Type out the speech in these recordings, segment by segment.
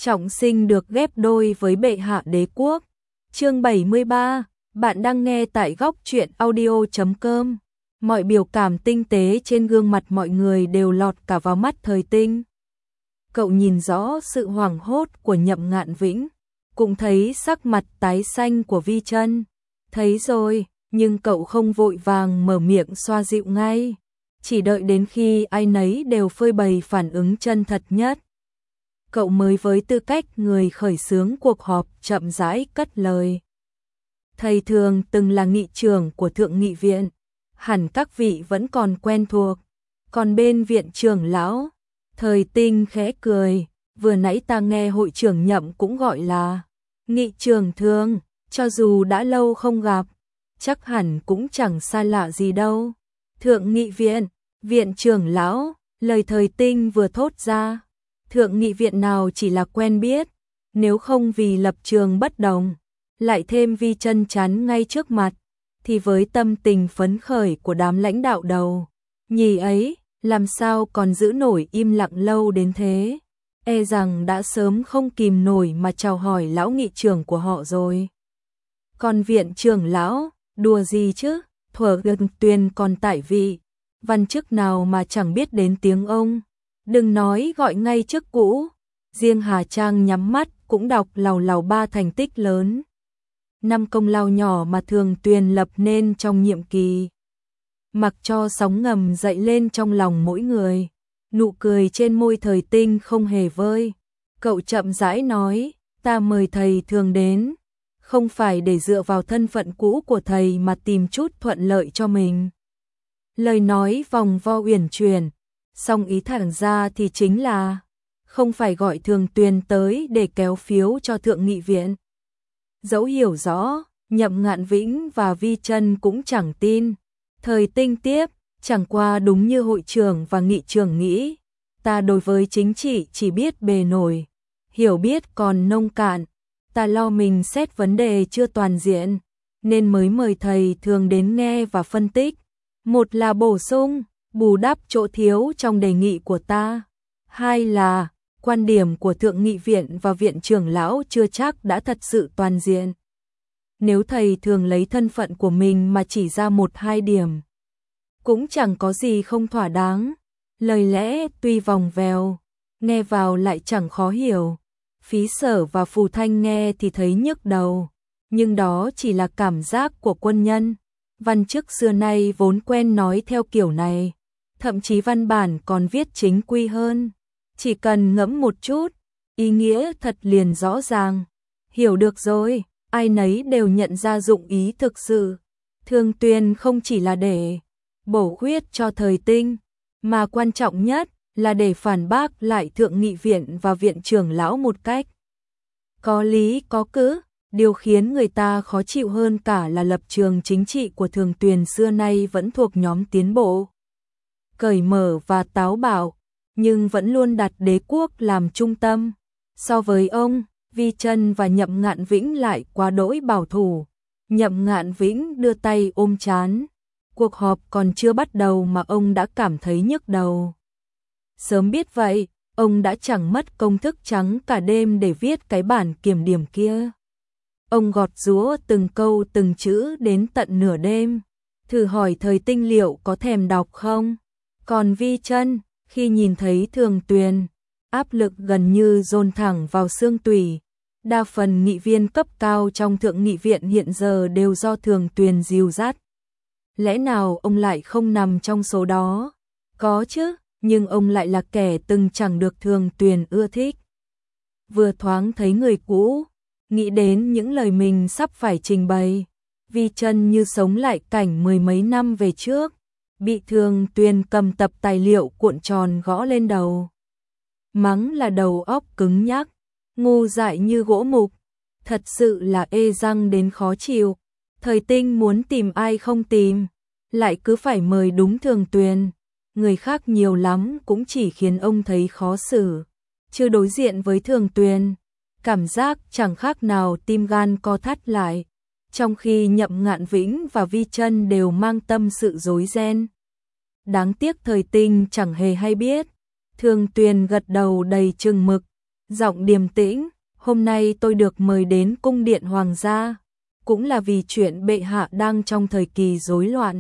trọng sinh được ghép đôi với bệ hạ đế quốc. Chương 73, bạn đang nghe tại góc truyện audio.com. Mọi biểu cảm tinh tế trên gương mặt mọi người đều lọt cả vào mắt Thời Tinh. Cậu nhìn rõ sự hoảng hốt của Nhậm Ngạn Vĩnh, cũng thấy sắc mặt tái xanh của Vi Chân. Thấy rồi, nhưng cậu không vội vàng mở miệng xoa dịu ngay, chỉ đợi đến khi ai nấy đều phơi bày phản ứng chân thật nhất. Cậu mới với tư cách người khởi xướng cuộc họp chậm rãi cất lời. Thầy thường từng là nghị trưởng của Thượng nghị viện, hẳn các vị vẫn còn quen thuộc. Còn bên viện trưởng lão, Thời Tinh khẽ cười, vừa nãy ta nghe hội trưởng Nhậm cũng gọi là nghị trưởng Thường, cho dù đã lâu không gặp, chắc hẳn cũng chẳng xa lạ gì đâu. Thượng nghị viện, viện trưởng lão, lời Thời Tinh vừa thốt ra, Thượng nghị viện nào chỉ là quen biết, nếu không vì lập trường bất đồng, lại thêm Vi Chân chắn ngay trước mặt, thì với tâm tình phấn khởi của đám lãnh đạo đầu nhì ấy, làm sao còn giữ nổi im lặng lâu đến thế, e rằng đã sớm không kìm nổi mà chào hỏi lão nghị trưởng của họ rồi. Còn viện trưởng lão, đùa gì chứ, thuở gần Tuyền còn tại vị, văn chức nào mà chẳng biết đến tiếng ông, đừng nói gọi ngay chức cũ, riêng Hà Trang nhắm mắt cũng đọc làu làu 3 thành tích lớn, 5 công lao nhỏ mà Thường Tuyền lập nên trong nhiệm kỳ. Mặc cho sóng ngầm dậy lên trong lòng mỗi người, nụ cười trên môi Thời Tinh không hề vơi. Cậu chậm rãi nói, ta mời thầy Thường đến, không phải để dựa vào thân phận cũ của thầy mà tìm chút thuận lợi cho mình. Lời nói vòng vo uyển chuyển, song ý thẳng ra thì chính là không phải gọi Thường Tuyền tới để kéo phiếu cho Thượng nghị viện. Dẫu hiểu rõ, Nhậm Ngạn Vĩnh và Vi Chân cũng chẳng tin. Thời Tinh tiếp, chẳng qua đúng như hội trưởng và nghị trưởng nghĩ, ta đối với chính trị chỉ biết bề nổi, hiểu biết còn nông cạn, ta lo mình xét vấn đề chưa toàn diện, nên mới mời thầy Thường đến nghe và phân tích. Một là bổ sung, bù đắp chỗ thiếu trong đề nghị của ta. Hai là, quan điểm của Thượng nghị viện và viện trưởng lão chưa chắc đã thật sự toàn diện. Nếu thầy Thường lấy thân phận của mình mà chỉ ra 1-2 điểm, cũng chẳng có gì không thỏa đáng. Lời lẽ tuy vòng vèo, nghe vào lại chẳng khó hiểu. Phí Sở và Phù Thanh nghe thì thấy nhức đầu, nhưng đó chỉ là cảm giác của quân nhân. Văn chức xưa nay vốn quen nói theo kiểu này, thậm chí văn bản còn viết chính quy hơn. Chỉ cần ngẫm một chút, ý nghĩa thật liền rõ ràng. Hiểu được rồi, ai nấy đều nhận ra dụng ý thực sự. Thường Tuyền không chỉ là để bổ khuyết cho Thời Tinh, mà quan trọng nhất là để phản bác lại Thượng nghị viện và viện trưởng lão một cách có lý có cứ. Điều khiến người ta khó chịu hơn cả là lập trường chính trị của Thường Tuyền xưa nay vẫn thuộc nhóm tiến bộ, cởi mở và táo bạo, nhưng vẫn luôn đặt đế quốc làm trung tâm. So với ông, Vi Chân và Nhậm Ngạn Vĩnh lại quá đỗi bảo thủ. Nhậm Ngạn Vĩnh đưa tay ôm trán, cuộc họp còn chưa bắt đầu mà ông đã cảm thấy nhức đầu. Sớm biết vậy, ông đã chẳng mất công thức trắng cả đêm để viết cái bản kiểm điểm kia. Ông gọt giũa từng câu từng chữ đến tận nửa đêm, thử hỏi Thời Tinh liệu có thèm đọc không. Còn Vi Chân, khi nhìn thấy Thường Tuyền, áp lực gần như dồn thẳng vào xương tủy. Đa phần nghị viên cấp cao trong Thượng nghị viện hiện giờ đều do Thường Tuyền dìu dắt. Lẽ nào ông lại không nằm trong số đó? Có chứ, nhưng ông lại là kẻ từng chẳng được Thường Tuyền ưa thích. Vừa thoáng thấy người cũ, nghĩ đến những lời mình sắp phải trình bày, Vi Chân như sống lại cảnh 10 mấy năm về trước, bị Thường Tuyền cầm tập tài liệu cuộn tròn gõ lên đầu. Mắng là đầu óc cứng nhắc, ngu dại như gỗ mục, thật sự là ê răng đến khó chịu. Thời Tinh muốn tìm ai không tìm, lại cứ phải mời đúng Thường Tuyền. Người khác nhiều lắm cũng chỉ khiến ông thấy khó xử, chứ đối diện với Thường Tuyền, cảm giác chẳng khác nào tim gan co thắt lại. Trong khi Nhậm Ngạn Vĩnh và Vi Chân đều mang tâm sự rối ren. Đáng tiếc Thời Tinh chẳng hề hay biết. Thường Tuyền gật đầu đầy chừng mực, giọng điềm tĩnh, hôm nay tôi được mời đến cung điện hoàng gia, cũng là vì chuyện bệ hạ đang trong thời kỳ rối loạn.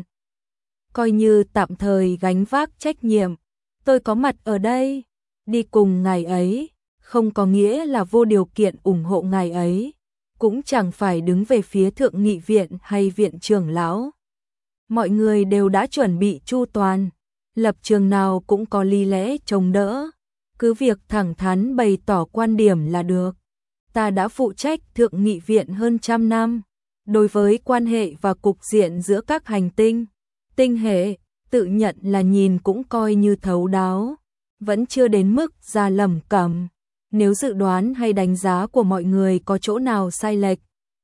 Coi như tạm thời gánh vác trách nhiệm, tôi có mặt ở đây, đi cùng ngài ấy, không có nghĩa là vô điều kiện ủng hộ ngài ấy, cũng chẳng phải đứng về phía thượng nghị viện hay viện trưởng lão. Mọi người đều đã chuẩn bị chu toàn, lập trường nào cũng có lý lẽ chống đỡ, cứ việc thẳng thắn bày tỏ quan điểm là được. Ta đã phụ trách thượng nghị viện hơn 100 năm, đối với quan hệ và cục diện giữa các hành tinh, tinh hệ, tự nhận là nhìn cũng coi như thấu đáo, vẫn chưa đến mức ra lầm cẩm. Nếu dự đoán hay đánh giá của mọi người có chỗ nào sai lệch,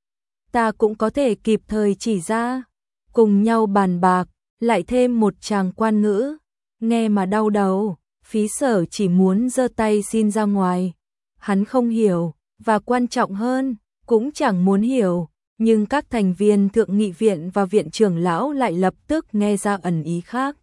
ta cũng có thể kịp thời chỉ ra, cùng nhau bàn bạc, lại thêm một tràng quan ngữ, nghe mà đau đầu, Phí Sở chỉ muốn giơ tay xin ra ngoài. Hắn không hiểu, và quan trọng hơn, cũng chẳng muốn hiểu, nhưng các thành viên thượng nghị viện và viện trưởng lão lại lập tức nghe ra ẩn ý khác.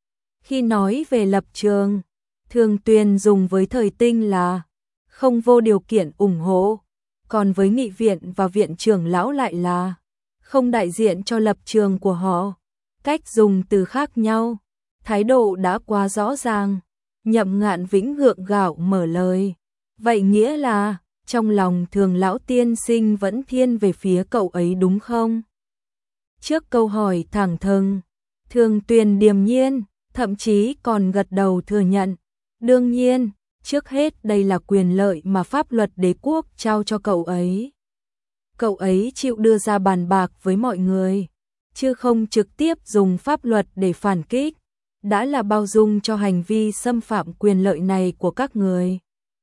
Khi nói về lập trường, Thường Tuyền dùng với Thời Tinh là không vô điều kiện ủng hộ, còn với nghị viện và viện trưởng lão lại là không đại diện cho lập trường của họ. Cách dùng từ khác nhau, thái độ đã quá rõ ràng. Nhậm Ngạn Vĩnh gượng gạo mở lời. Vậy nghĩa là, trong lòng Thường lão tiên sinh vẫn thiên về phía cậu ấy đúng không? Trước câu hỏi thẳng thừng, Thường Tuyền điềm nhiên, thậm chí còn gật đầu thừa nhận. Đương nhiên, trước hết đây là quyền lợi mà pháp luật đế quốc trao cho cậu ấy. Cậu ấy chịu đưa ra bàn bạc với mọi người, chứ không trực tiếp dùng pháp luật để phản kích, đã là bao dung cho hành vi xâm phạm quyền lợi này của các người.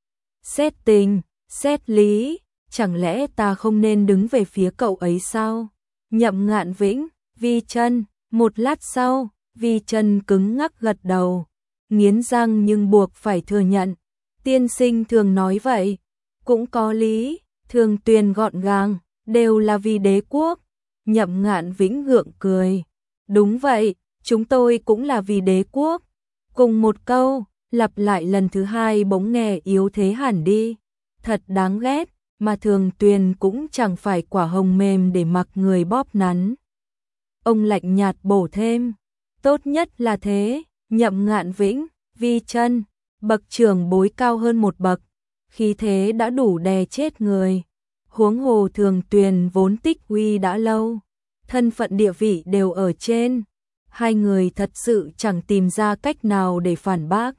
Xét tình, xét lý, chẳng lẽ ta không nên đứng về phía cậu ấy sao? Nhậm Ngạn Vĩnh, Vi Chân, một lát sau, Vi Chân cứng ngắc gật đầu, nghiến răng nhưng buộc phải thừa nhận. Tiên sinh thường nói vậy, cũng có lý. Thường Tuyền gọn gàng, đều là vì đế quốc. Nhậm Ngạn Vĩnh gượng cười. Đúng vậy, chúng tôi cũng là vì đế quốc. Cùng một câu, lặp lại lần thứ hai bỗng nghe yếu thế hẳn đi. Thật đáng ghét, mà Thường Tuyền cũng chẳng phải quả hồng mềm để mặc người bóp nắn. Ông lạnh nhạt bổ thêm, tốt nhất là thế. Nhậm Ngạn Vĩnh, Vi Chân, bậc trưởng bối cao hơn một bậc, khí thế đã đủ đè chết người. Huống hồ Thường Tuyền vốn tích uy đã lâu, thân phận địa vị đều ở trên. Hai người thật sự chẳng tìm ra cách nào để phản bác.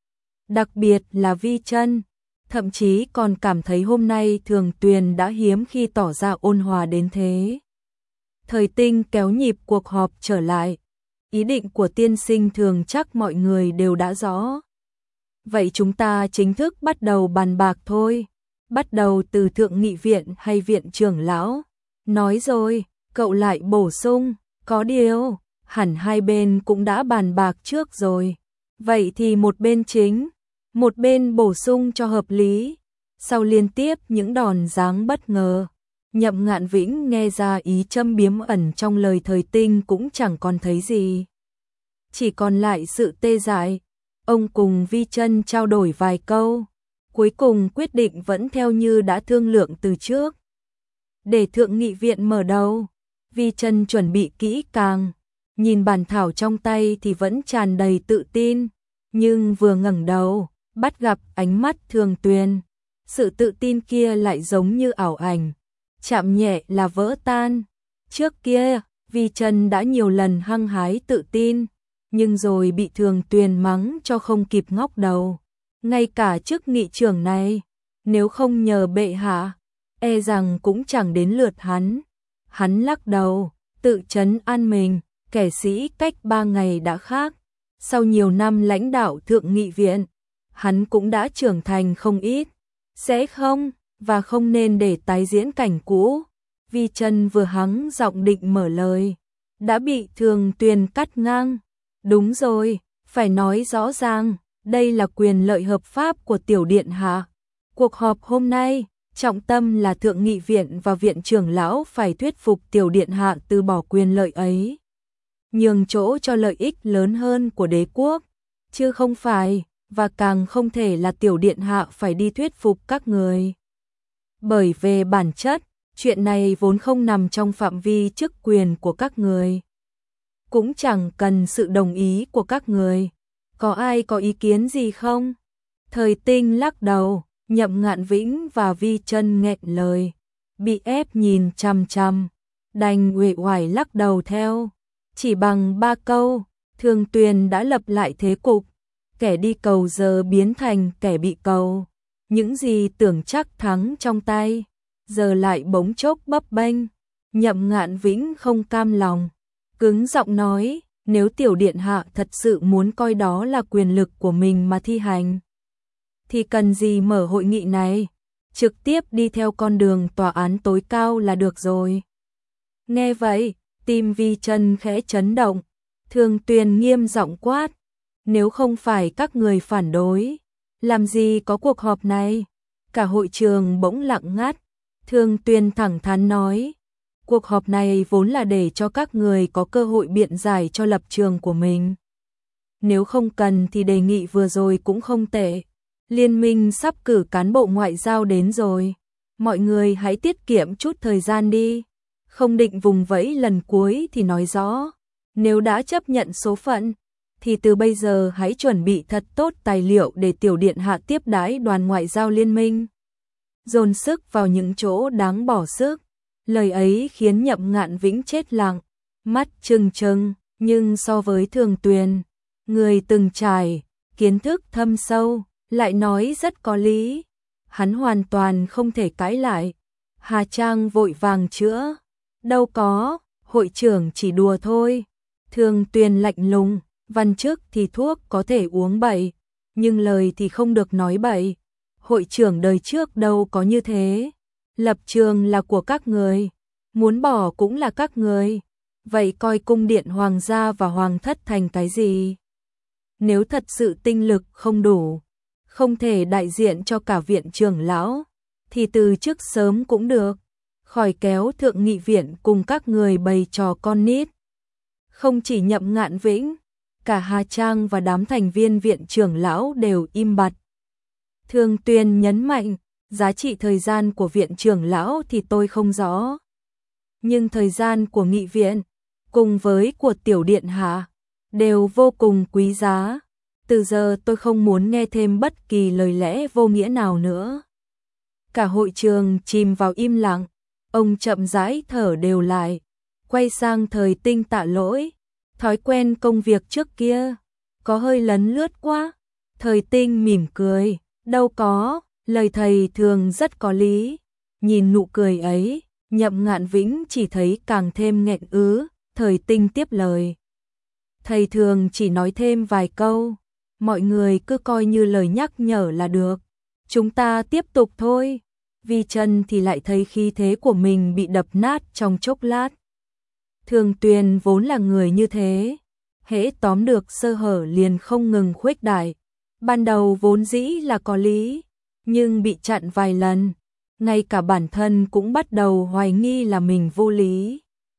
Đặc biệt là Vi Chân, thậm chí còn cảm thấy hôm nay Thường Tuyền đã hiếm khi tỏ ra ôn hòa đến thế. Thời Tinh kéo nhịp cuộc họp trở lại. Ý định của tiên sinh Thường chắc mọi người đều đã rõ. Vậy chúng ta chính thức bắt đầu bàn bạc thôi. Bắt đầu từ thượng nghị viện hay viện trưởng lão? Nói rồi, cậu lại bổ sung, có điều, hẳn hai bên cũng đã bàn bạc trước rồi. Vậy thì một bên chính, một bên bổ sung cho hợp lý. Sau liên tiếp những đòn giáng bất ngờ, Nhậm Ngạn Vĩnh nghe ra ý châm biếm ẩn trong lời Thời Tinh cũng chẳng còn thấy gì. Chỉ còn lại sự tê dại. Ông cùng Vi Chân trao đổi vài câu, cuối cùng quyết định vẫn theo như đã thương lượng từ trước. Để thượng nghị viện mở đầu, Vi Chân chuẩn bị kỹ càng, nhìn bản thảo trong tay thì vẫn tràn đầy tự tin, nhưng vừa ngẩng đầu, bắt gặp ánh mắt Thường Tuyền, sự tự tin kia lại giống như ảo ảnh, chạm nhẹ là vỡ tan. Trước kia, Vi Chân đã nhiều lần hăng hái tự tin, nhưng rồi bị Thường Tuyền mắng cho không kịp ngóc đầu. Ngay cả chức nghị trưởng này, nếu không nhờ bệ hạ, e rằng cũng chẳng đến lượt hắn. Hắn lắc đầu, tự trấn an mình, kẻ sĩ cách 3 ngày đã khác. Sau nhiều năm lãnh đạo thượng nghị viện, hắn cũng đã trưởng thành không ít. Sẽ không, và không nên để tái diễn cảnh cũ. Vi Chân vừa hắng giọng định mở lời, đã bị Thường Tuyền cắt ngang. Đúng rồi, phải nói rõ ràng, đây là quyền lợi hợp pháp của tiểu điện hạ. Cuộc họp hôm nay, trọng tâm là thượng nghị viện và viện trưởng lão phải thuyết phục tiểu điện hạ từ bỏ quyền lợi ấy, nhường chỗ cho lợi ích lớn hơn của đế quốc, chứ không phải và càng không thể là tiểu điện hạ phải đi thuyết phục các người. Bởi về bản chất, chuyện này vốn không nằm trong phạm vi chức quyền của các người. Cũng chẳng cần sự đồng ý của các người. Có ai có ý kiến gì không? Thời Tinh lắc đầu, Nhậm Ngạn Vĩnh và Vi Chân nghẹn lời, bị ép nhìn chằm chằm, đành uể oải lắc đầu theo. Chỉ bằng 3 câu, Thường Tuyền đã lập lại thế cục, kẻ đi cầu giờ biến thành kẻ bị cầu. Những gì tưởng chắc thắng trong tay, giờ lại bỗng chốc bấp bênh. Nhậm Ngạn Vĩnh không cam lòng, cứng giọng nói, nếu tiểu điện hạ thật sự muốn coi đó là quyền lực của mình mà thi hành, thì cần gì mở hội nghị này, trực tiếp đi theo con đường tòa án tối cao là được rồi. Nghe vậy, tim Vi Chân khẽ chấn động, Thường Tuyền nghiêm giọng quát, nếu không phải các người phản đối, làm gì có cuộc họp này? Cả hội trường bỗng lặng ngắt. Thường Tuyền thẳng thắn nói, cuộc họp này vốn là để cho các người có cơ hội biện giải cho lập trường của mình. Nếu không cần thì đề nghị vừa rồi cũng không tệ. Liên minh sắp cử cán bộ ngoại giao đến rồi. Mọi người hãy tiết kiệm chút thời gian đi. Không định vùng vẫy lần cuối thì nói rõ. Nếu đã chấp nhận số phận, thì từ bây giờ hãy chuẩn bị thật tốt tài liệu để tiểu điện hạ tiếp đãi đoàn ngoại giao liên minh. Dồn sức vào những chỗ đáng bỏ sức. Lời ấy khiến Nhậm Ngạn Vĩnh chết lặng, mắt trừng trừng, nhưng so với Thường Tuyền, người từng trải, kiến thức thâm sâu, lại nói rất có lý. Hắn hoàn toàn không thể cãi lại. Hà Trang vội vàng chữa, đâu có, hội trưởng chỉ đùa thôi. Thường Tuyền lạnh lùng, văn chức thì thuốc có thể uống bậy, nhưng lời thì không được nói bậy. Hội trưởng đời trước đâu có như thế. Lập trường là của các người, muốn bỏ cũng là các người. Vậy coi cung điện hoàng gia và hoàng thất thành cái gì? Nếu thật sự tinh lực không đủ, không thể đại diện cho cả viện trưởng lão, thì từ chức sớm cũng được, khỏi kéo thượng nghị viện cùng các người bày trò con nít. Không chỉ Nhậm Ngạn Vĩnh, cả Hà Trang và đám thành viên viện trưởng lão đều im bặt. Thường Tuyền nhấn mạnh, giá trị thời gian của viện trưởng lão thì tôi không rõ. Nhưng thời gian của nghị viện, cùng với của tiểu điện hạ, đều vô cùng quý giá. Từ giờ tôi không muốn nghe thêm bất kỳ lời lẽ vô nghĩa nào nữa. Cả hội trường chìm vào im lặng, ông chậm rãi thở đều lại, quay sang Thời Tinh tạ lỗi. Thói quen công việc trước kia, có hơi lấn lướt quá. Thời Tinh mỉm cười, đâu có, lời thầy thường rất có lý. Nhìn nụ cười ấy, Nhậm Ngạn Vĩnh chỉ thấy càng thêm nghẹn ứ. Thời Tinh tiếp lời, thầy thường chỉ nói thêm vài câu, mọi người cứ coi như lời nhắc nhở là được. Chúng ta tiếp tục thôi. Vi Chân thì lại thấy khí thế của mình bị đập nát trong chốc lát. Thường Tuyền vốn là người như thế, hễ tóm được sơ hở liền không ngừng khuếch đại. Ban đầu vốn dĩ là có lý, nhưng bị chặn vài lần, ngay cả bản thân cũng bắt đầu hoài nghi là mình vô lý.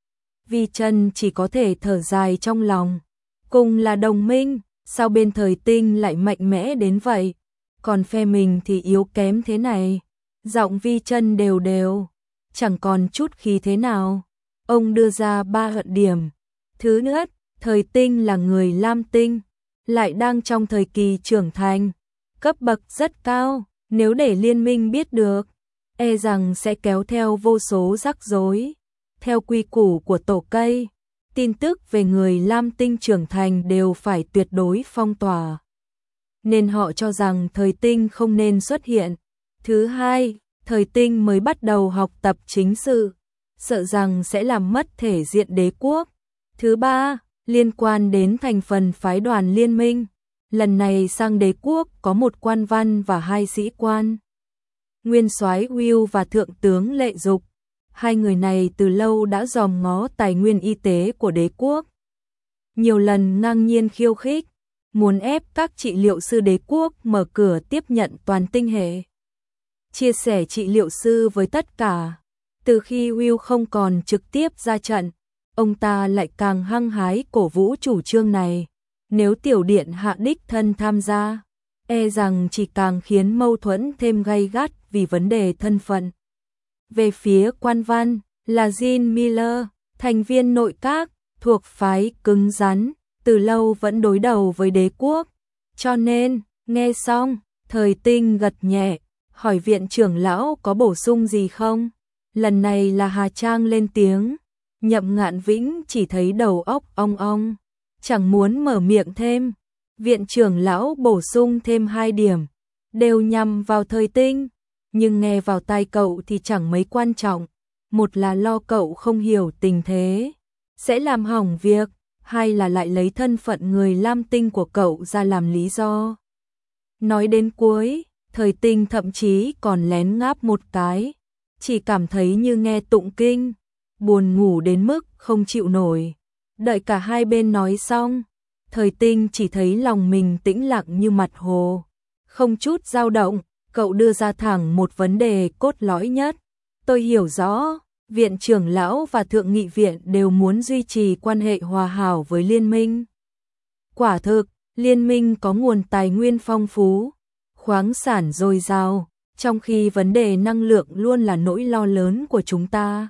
Vi Chân chỉ có thể thở dài trong lòng, cùng là đồng minh, sao bên Thời Tinh lại mạnh mẽ đến vậy, còn phe mình thì yếu kém thế này. Giọng Vi Chân đều đều, chẳng còn chút khí thế nào. Ông đưa ra 3 luận điểm. Thứ nhất, Thời Tinh là người lam tinh, lại đang trong thời kỳ trưởng thành, cấp bậc rất cao, nếu để liên minh biết được, e rằng sẽ kéo theo vô số rắc rối. Theo quy củ của tổ cây, tin tức về người lam tinh trưởng thành đều phải tuyệt đối phong tỏa, nên họ cho rằng Thời Tinh không nên xuất hiện. Thứ hai, Thời Tinh mới bắt đầu học tập chính sự, sợ rằng sẽ làm mất thể diện đế quốc. Thứ ba, liên quan đến thành phần phái đoàn liên minh, lần này sang đế quốc có một quan văn và 2 sĩ quan. Nguyên soái Will và thượng tướng Lệ Dục, hai người này từ lâu đã dòm ngó tài nguyên y tế của đế quốc. Nhiều lần ngang nhiên khiêu khích, muốn ép các trị liệu sư đế quốc mở cửa tiếp nhận toàn tinh hệ, chia sẻ trị liệu sư với tất cả. Từ khi Will không còn trực tiếp ra trận, ông ta lại càng hăng hái cổ vũ chủ trương này. Nếu tiểu điện hạ đích thân tham gia, e rằng chỉ càng khiến mâu thuẫn thêm gay gắt vì vấn đề thân phận. Về phía Quan Văn, là Jean Miller, thành viên nội các, thuộc phái cứng rắn, từ lâu vẫn đối đầu với đế quốc. Cho nên, nghe xong, Thời Tinh gật nhẹ, hỏi viện trưởng lão có bổ sung gì không? Lần này là Hà Trang lên tiếng, Nhậm Ngạn Vĩnh chỉ thấy đầu óc ong ong, chẳng muốn mở miệng thêm. Viện trưởng lão bổ sung thêm 2 điểm, đều nhằm vào Thời Tinh, nhưng nghe vào tai cậu thì chẳng mấy quan trọng. Một là lo cậu không hiểu tình thế, sẽ làm hỏng việc, hai là lại lấy thân phận người Lam Tinh của cậu ra làm lý do. Nói đến cuối, Thời Tinh thậm chí còn lén ngáp một cái, chỉ cảm thấy như nghe tụng kinh, buồn ngủ đến mức không chịu nổi. Đợi cả hai bên nói xong, Thời Tinh chỉ thấy lòng mình tĩnh lặng như mặt hồ, không chút dao động. Cậu đưa ra thẳng một vấn đề cốt lõi nhất. Tôi hiểu rõ, viện trưởng lão và thượng nghị viện đều muốn duy trì quan hệ hòa hảo với liên minh. Quả thực, liên minh có nguồn tài nguyên phong phú, khoáng sản dồi dào, trong khi vấn đề năng lượng luôn là nỗi lo lớn của chúng ta.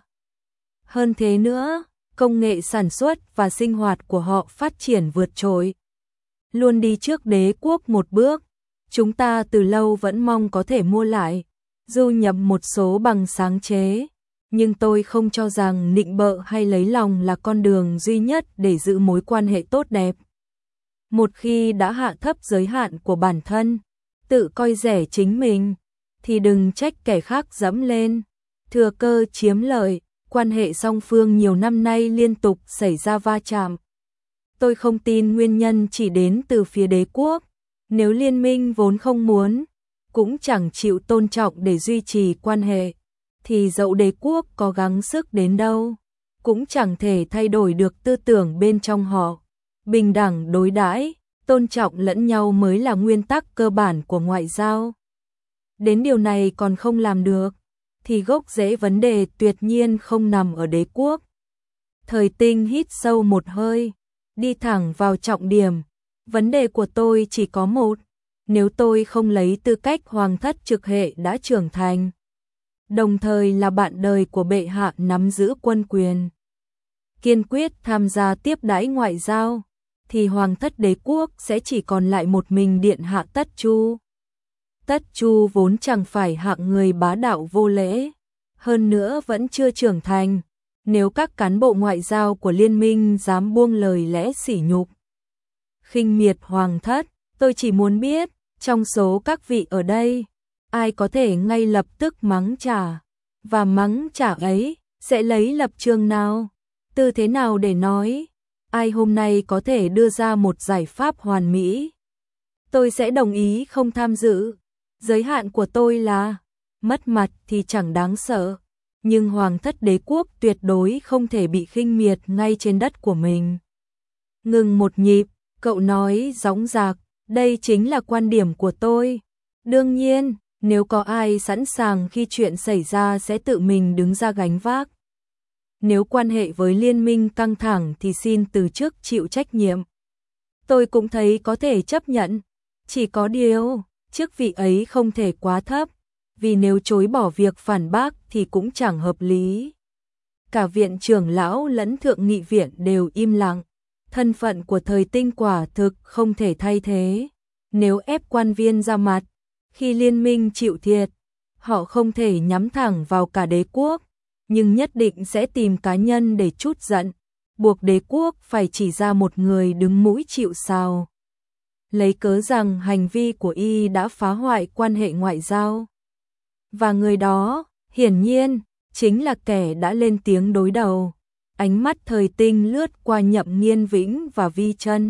Hơn thế nữa, công nghệ sản xuất và sinh hoạt của họ phát triển vượt trội, luôn đi trước đế quốc một bước. Chúng ta từ lâu vẫn mong có thể mua lại, du nhập một số bằng sáng chế, nhưng tôi không cho rằng nịnh bợ hay lấy lòng là con đường duy nhất để giữ mối quan hệ tốt đẹp. Một khi đã hạ thấp giới hạn của bản thân, tự coi rẻ chính mình, thì đừng trách kẻ khác dẫm lên, thừa cơ chiếm lợi. Quan hệ song phương nhiều năm nay liên tục xảy ra va chạm. Tôi không tin nguyên nhân chỉ đến từ phía đế quốc. Nếu liên minh vốn không muốn, cũng chẳng chịu tôn trọng để duy trì quan hệ, thì dẫu đế quốc có gắng sức đến đâu, cũng chẳng thể thay đổi được tư tưởng bên trong họ. Bình đẳng đối đãi, tôn trọng lẫn nhau mới là nguyên tắc cơ bản của ngoại giao. Đến điều này còn không làm được, thì gốc rễ vấn đề tuyệt nhiên không nằm ở đế quốc. Thời Tinh hít sâu một hơi, đi thẳng vào trọng điểm. Vấn đề của tôi chỉ có một, nếu tôi không lấy tư cách hoàng thất trực hệ đã trưởng thành, đồng thời là bạn đời của bệ hạ nắm giữ quân quyền, kiên quyết tham gia tiếp đãi ngoại giao, thì hoàng thất đế quốc sẽ chỉ còn lại một mình điện hạ Tất Chu. Tất Chu vốn chẳng phải hạng người bá đạo vô lễ, hơn nữa vẫn chưa trưởng thành. Nếu các cán bộ ngoại giao của liên minh dám buông lời lẽ sỉ nhục, khinh miệt hoàng thất, tôi chỉ muốn biết, trong số các vị ở đây, ai có thể ngay lập tức mắng trả, và mắng trả ấy, sẽ lấy lập trường nào, tư thế nào để nói, ai hôm nay có thể đưa ra một giải pháp hoàn mỹ. Tôi sẽ đồng ý không tham dự, giới hạn của tôi là, mất mặt thì chẳng đáng sợ, nhưng hoàng thất đế quốc tuyệt đối không thể bị khinh miệt ngay trên đất của mình. Ngừng một nhịp, cậu nói dõng dạc, đây chính là quan điểm của tôi. Đương nhiên, nếu có ai sẵn sàng khi chuyện xảy ra sẽ tự mình đứng ra gánh vác. Nếu quan hệ với liên minh căng thẳng thì xin từ chức chịu trách nhiệm. Tôi cũng thấy có thể chấp nhận. Chỉ có điều, chức vị ấy không thể quá thấp, vì nếu chối bỏ việc phản bác thì cũng chẳng hợp lý. Cả viện trưởng lão lẫn thượng nghị viện đều im lặng. Thân phận của Thời Tinh quả thực không thể thay thế. Nếu ép quan viên ra mặt, khi liên minh chịu thiệt, họ không thể nhắm thẳng vào cả đế quốc, nhưng nhất định sẽ tìm cá nhân để trút giận, buộc đế quốc phải chỉ ra một người đứng mũi chịu sào, lấy cớ rằng hành vi của y đã phá hoại quan hệ ngoại giao. Và người đó, hiển nhiên, chính là kẻ đã lên tiếng đối đầu. Ánh mắt Thời Tinh lướt qua Nhậm Nghiên Vĩnh và Vi Chân.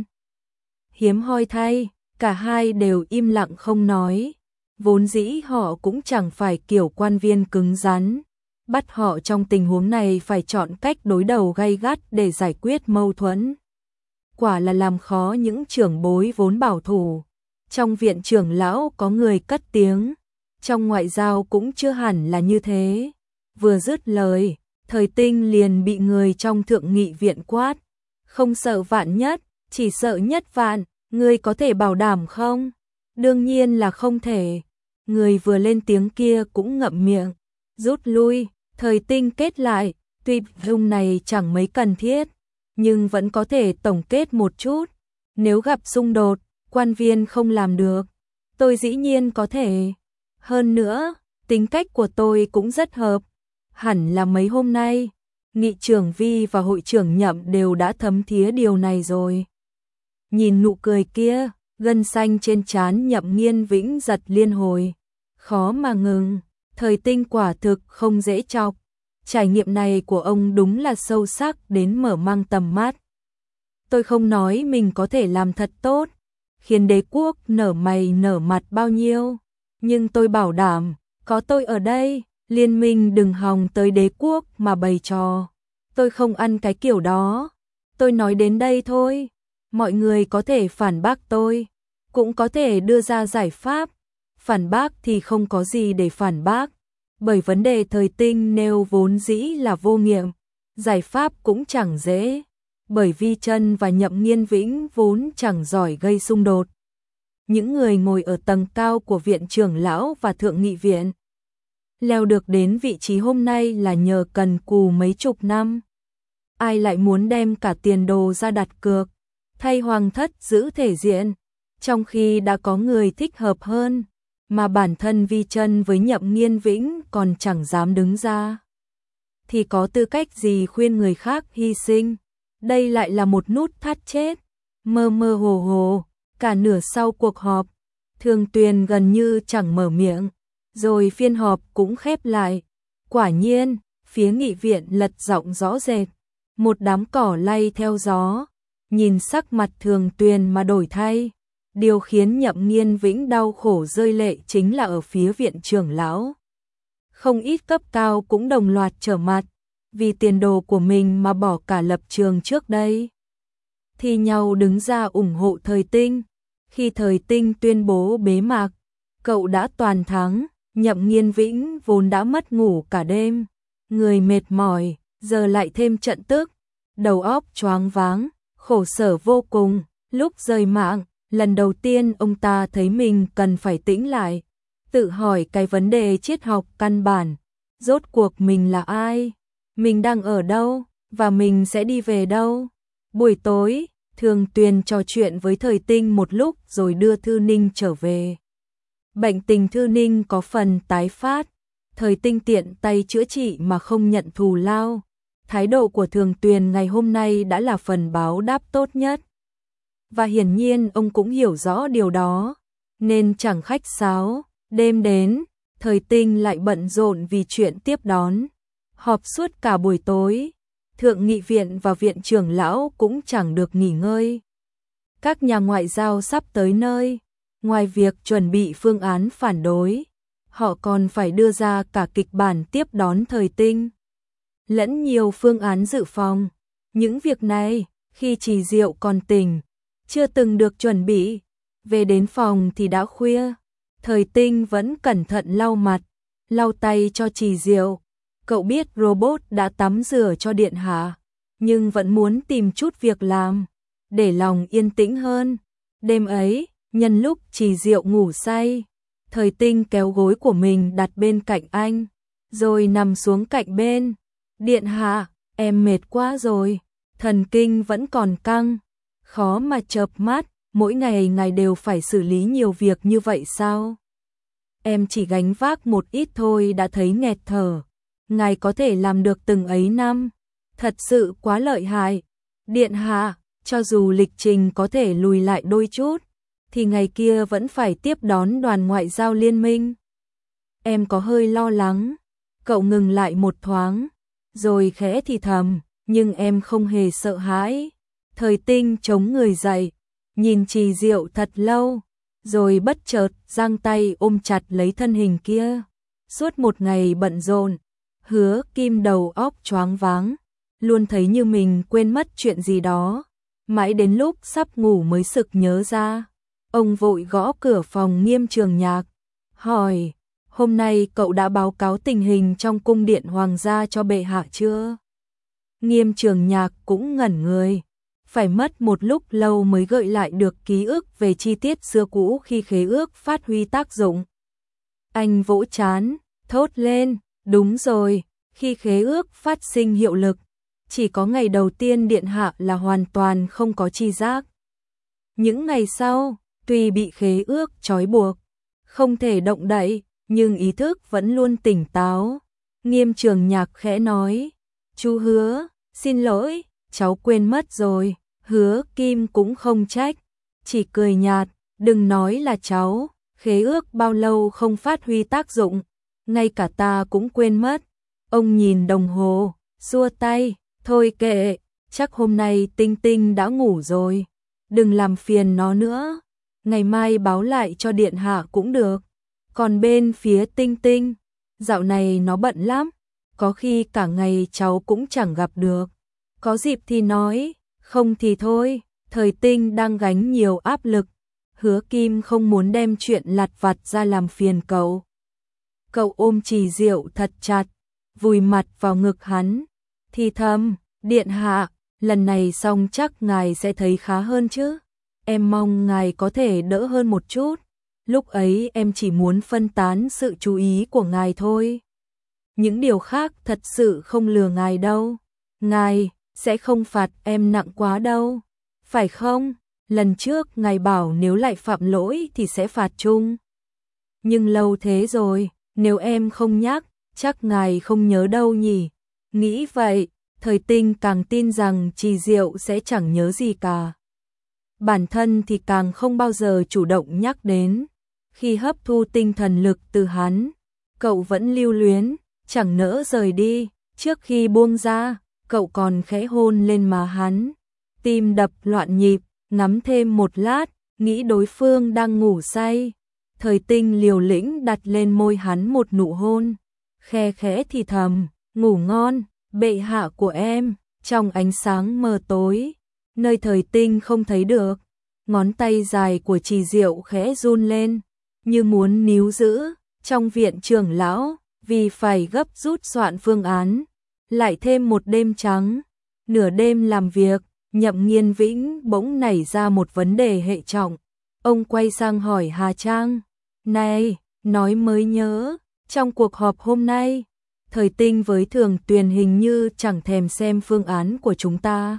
Hiếm hoi thay, cả hai đều im lặng không nói. Vốn dĩ họ cũng chẳng phải kiểu quan viên cứng rắn. Bắt họ trong tình huống này phải chọn cách đối đầu gay gắt để giải quyết mâu thuẫn. Quả là làm khó những trưởng bối vốn bảo thủ. Trong viện trưởng lão có người cất tiếng. Trong ngoại giao cũng chưa hẳn là như thế. Vừa dứt lời, Thời Tinh liền bị người trong thượng nghị viện quát. Không sợ vạn nhất, chỉ sợ nhất vạn, ngươi có thể bảo đảm không? Đương nhiên là không thể. Người vừa lên tiếng kia cũng ngậm miệng, rút lui. Thời Tinh kết lại, tuy dung này chẳng mấy cần thiết, nhưng vẫn có thể tổng kết một chút. Nếu gặp xung đột, quan viên không làm được, tôi dĩ nhiên có thể. Hơn nữa, tính cách của tôi cũng rất hợp. Hẳn là mấy hôm nay, nghị trưởng Vi và hội trưởng Nhậm đều đã thấm thía điều này rồi. Nhìn nụ cười kia, gân xanh trên trán Nhậm Nghiên Vĩnh giật liên hồi. Khó mà ngừng, Thời Tinh quả thực không dễ chọc. Trải nghiệm này của ông đúng là sâu sắc đến mở mang tầm mắt. Tôi không nói mình có thể làm thật tốt, khiến đế quốc nở mày nở mặt bao nhiêu, nhưng tôi bảo đảm, có tôi ở đây, liên minh đừng hòng tới đế quốc mà bày trò. Tôi không ăn cái kiểu đó. Tôi nói đến đây thôi. Mọi người có thể phản bác tôi, cũng có thể đưa ra giải pháp. Phản bác thì không có gì để phản bác, bởi vấn đề Thời Tinh nêu vốn dĩ là vô nghiệm. Giải pháp cũng chẳng dễ, bởi Vi Chân và Nhậm Nghiên Vĩnh vốn chẳng giỏi gây xung đột. Những người ngồi ở tầng cao của viện trưởng lão và thượng nghị viện leo được đến vị trí hôm nay là nhờ cần cù mấy chục năm. Ai lại muốn đem cả tiền đồ ra đặt cược, thay hoàng thất giữ thể diện, trong khi đã có người thích hợp hơn, mà bản thân Vi Chân với Nhậm Nghiên Vĩnh còn chẳng dám đứng ra. Thì có tư cách gì khuyên người khác hy sinh? Đây lại là một nút thắt chết. Mơ mơ hồ hồ, cả nửa sau cuộc họp, Thường Tuyền gần như chẳng mở miệng, rồi phiên họp cũng khép lại. Quả nhiên, phía nghị viện lật giọng rõ rệt, một đám cỏ lay theo gió, nhìn sắc mặt Thường Tuyền mà đổi thay. Điều khiến Nhậm Nghiên Vĩnh đau khổ rơi lệ chính là ở phía viện trưởng lão. Không ít cấp cao cũng đồng loạt trở mặt, vì tiền đồ của mình mà bỏ cả lập trường trước đây. Thì nhau đứng ra ủng hộ Thời Tinh. Khi Thời Tinh tuyên bố bế mạc, cậu đã toàn thắng. Nhậm Nghiên Vĩnh vốn đã mất ngủ cả đêm, người mệt mỏi, giờ lại thêm trận tức, đầu óc choáng váng, khổ sở vô cùng. Lúc rời mạng, lần đầu tiên ông ta thấy mình cần phải tĩnh lại, tự hỏi cái vấn đề triết học căn bản, rốt cuộc mình là ai, mình đang ở đâu, và mình sẽ đi về đâu. Buổi tối, Thường Tuyền trò chuyện với Thời Tinh một lúc rồi đưa Thư Ninh trở về. Bệnh tình Thư Ninh có phần tái phát, Thời Tinh tiện tay chữa trị mà không nhận thù lao. Thái độ của Thường Tuyền ngày hôm nay đã là phần báo đáp tốt nhất. Và hiển nhiên ông cũng hiểu rõ điều đó, nên chẳng khách sáo. Đêm đến, Thời Tinh lại bận rộn vì chuyện tiếp đón. Họp suốt cả buổi tối, thượng nghị viện và viện trưởng lão cũng chẳng được nghỉ ngơi. Các nhà ngoại giao sắp tới nơi, ngoài việc chuẩn bị phương án phản đối, họ còn phải đưa ra cả kịch bản tiếp đón Thời Tinh, lẫn nhiều phương án dự phòng. Những việc này, khi Trì Diệu còn tỉnh, chưa từng được chuẩn bị. Về đến phòng thì đã khuya. Thời Tinh vẫn cẩn thận lau mặt, lau tay cho Trì Diệu. Cậu biết robot đã tắm rửa cho điện hạ, nhưng vẫn muốn tìm chút việc làm, để lòng yên tĩnh hơn. Đêm ấy, nhân lúc Trì Diệu ngủ say, Thời Tinh kéo gối của mình đặt bên cạnh anh, rồi nằm xuống cạnh bên. Điện hạ, em mệt quá rồi, thần kinh vẫn còn căng, khó mà chợp mắt, mỗi ngày ngài đều phải xử lý nhiều việc như vậy sao? Em chỉ gánh vác một ít thôi đã thấy nghẹt thở, ngài có thể làm được từng ấy năm, thật sự quá lợi hại. Điện hạ, cho dù lịch trình có thể lùi lại đôi chút, thì ngày kia vẫn phải tiếp đón đoàn ngoại giao liên minh. Em có hơi lo lắng. Cậu ngừng lại một thoáng, rồi khẽ thì thầm, nhưng em không hề sợ hãi. Thời Tinh chống người dậy, nhìn Trì Diệu thật lâu, rồi bất chợt giang tay ôm chặt lấy thân hình kia. Suốt một ngày bận rộn, Hứa Kim đầu óc choáng váng, luôn thấy như mình quên mất chuyện gì đó. Mãi đến lúc sắp ngủ mới sực nhớ ra. Ông vội gõ cửa phòng Nghiêm Trường Nhạc, hỏi: hôm nay cậu đã báo cáo tình hình trong cung điện hoàng gia cho bệ hạ chưa? Nghiêm Trường Nhạc cũng ngẩn người, phải mất một lúc lâu mới gợi lại được ký ức về chi tiết xưa cũ khi khế ước phát huy tác dụng. Anh vỗ trán, thốt lên, đúng rồi, khi khế ước phát sinh hiệu lực, chỉ có ngày đầu tiên điện hạ là hoàn toàn không có tri giác. Những ngày sau, tuy bị khế ước trói buộc, không thể động đậy, nhưng ý thức vẫn luôn tỉnh táo. Nghiêm Trường Nhạc khẽ nói, chú Hứa, xin lỗi, cháu quên mất rồi. Hứa Kim cũng không trách, chỉ cười nhạt, đừng nói là cháu, khế ước bao lâu không phát huy tác dụng, ngay cả ta cũng quên mất. Ông nhìn đồng hồ, xua tay, thôi kệ, chắc hôm nay Tinh Tinh đã ngủ rồi, đừng làm phiền nó nữa, ngày mai báo lại cho điện hạ cũng được. Còn bên phía Tinh Tinh, dạo này nó bận lắm, có khi cả ngày cháu cũng chẳng gặp được, có dịp thì nói, không thì thôi. Thời Tinh đang gánh nhiều áp lực, Hứa Kim không muốn đem chuyện lặt vặt ra làm phiền cậu. Cậu ôm Trì Diệu thật chặt, vùi mặt vào ngực hắn, thì thầm, điện hạ, lần này xong chắc ngài sẽ thấy khá hơn chứ. Em mong ngài có thể đỡ hơn một chút, lúc ấy em chỉ muốn phân tán sự chú ý của ngài thôi. Những điều khác thật sự không lừa ngài đâu, ngài sẽ không phạt em nặng quá đâu. Phải không? Lần trước ngài bảo nếu lại phạm lỗi thì sẽ phạt chung. Nhưng lâu thế rồi, nếu em không nhắc, chắc ngài không nhớ đâu nhỉ. Nghĩ vậy, Thời Tinh càng tin rằng Trì Diệu sẽ chẳng nhớ gì cả. Bản thân thì càng không bao giờ chủ động nhắc đến. Khi hấp thu tinh thần lực từ hắn, cậu vẫn lưu luyến, chẳng nỡ rời đi. Trước khi buông ra, cậu còn khẽ hôn lên má hắn. Tim đập loạn nhịp, ngắm thêm một lát, nghĩ đối phương đang ngủ say. Thời Tinh liều lĩnh đặt lên môi hắn một nụ hôn, khe khẽ thì thầm, ngủ ngon, bệ hạ của em. Trong ánh sáng mờ tối, nơi Thời Tinh không thấy được, ngón tay dài của Trì Diệu khẽ run lên, như muốn níu giữ. Trong viện trưởng lão, vì phải gấp rút soạn phương án, lại thêm một đêm trắng, nửa đêm làm việc, Nhậm Nghiên Vĩnh bỗng nảy ra một vấn đề hệ trọng. Ông quay sang hỏi Hà Trang, này, nói mới nhớ, trong cuộc họp hôm nay, Thời Tinh với Thường Tuyền hình như chẳng thèm xem phương án của chúng ta.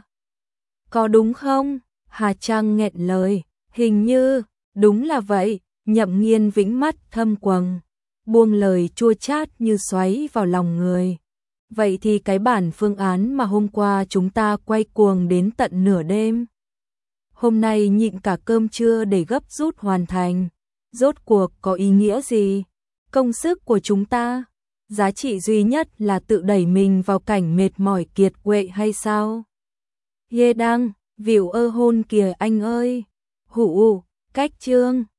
Có đúng không? Hà Trang nghẹn lời, hình như, đúng là vậy. Nhậm Nghiên Vĩnh mắt thâm quầng, buông lời chua chát như xoáy vào lòng người. Vậy thì cái bản phương án mà hôm qua chúng ta quay cuồng đến tận nửa đêm, hôm nay nhịn cả cơm trưa để gấp rút hoàn thành, rốt cuộc có ý nghĩa gì? Công sức của chúng ta, giá trị duy nhất là tự đẩy mình vào cảnh mệt mỏi kiệt quệ hay sao? Yê đăng, vỉu ơ hôn kìa anh ơi. Hủ, cách chương.